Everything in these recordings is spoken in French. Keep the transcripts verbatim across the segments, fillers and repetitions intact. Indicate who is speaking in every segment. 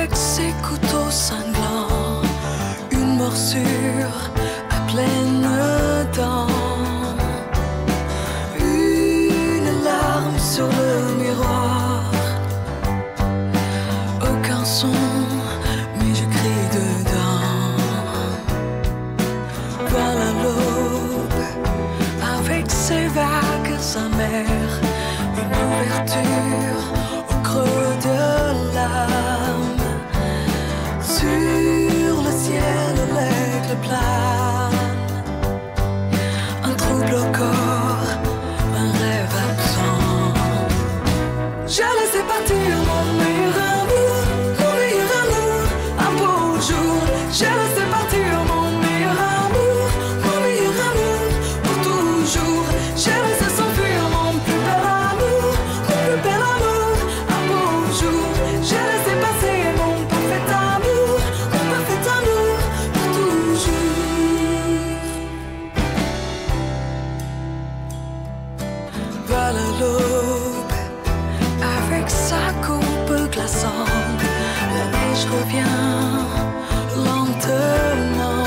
Speaker 1: avec ses couteaux sanglants, une morsure à pleine dent, une larme sur le miroir, aucun son, mais je crie dedans. Voilà l'aube avec ses vagues amères, une ouverture au creux de l'âme. Sur le ciel, l'aigle plane, un trouble au corps, un rêve absent. J'ai laissé partir mon meilleur amour, mon meilleur amour, un beau jour. J'ai laissé partir mon meilleur amour, mon meilleur amour, pour toujours. J'ai laissé s'enfuir mon plus bel amour, mon plus bel amour, un beau jour. J'ai laissé passer mon parfait amour, mon parfait amour, pour toujours. Voilà l'aube avec sa coupe glaçante, la neige revient lentement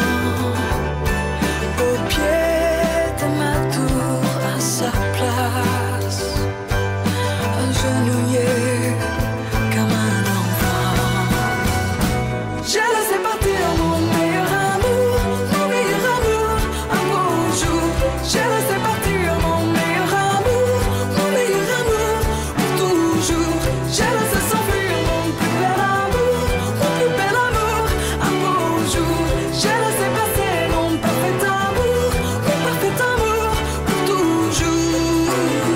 Speaker 1: au pied de ma tour, à sa place, agenouillé comme un enfant. J'ai laissé partir mon meilleur amour, mon meilleur amour, un beau jour. J'ai laissé partir mon meilleur amour, mon meilleur amour, pour toujours. J'ai laissé s'enfuir mon plus bel amour, mon plus bel amour, un beau jour. J'ai laissé passer mon parfait amour, mon parfait amour, pour toujours.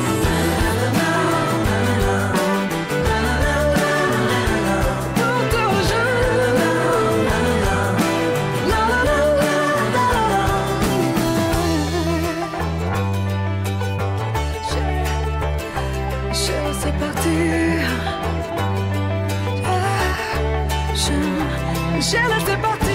Speaker 1: Pour toujours. J'ai laissé partir. J'ai laissé partir.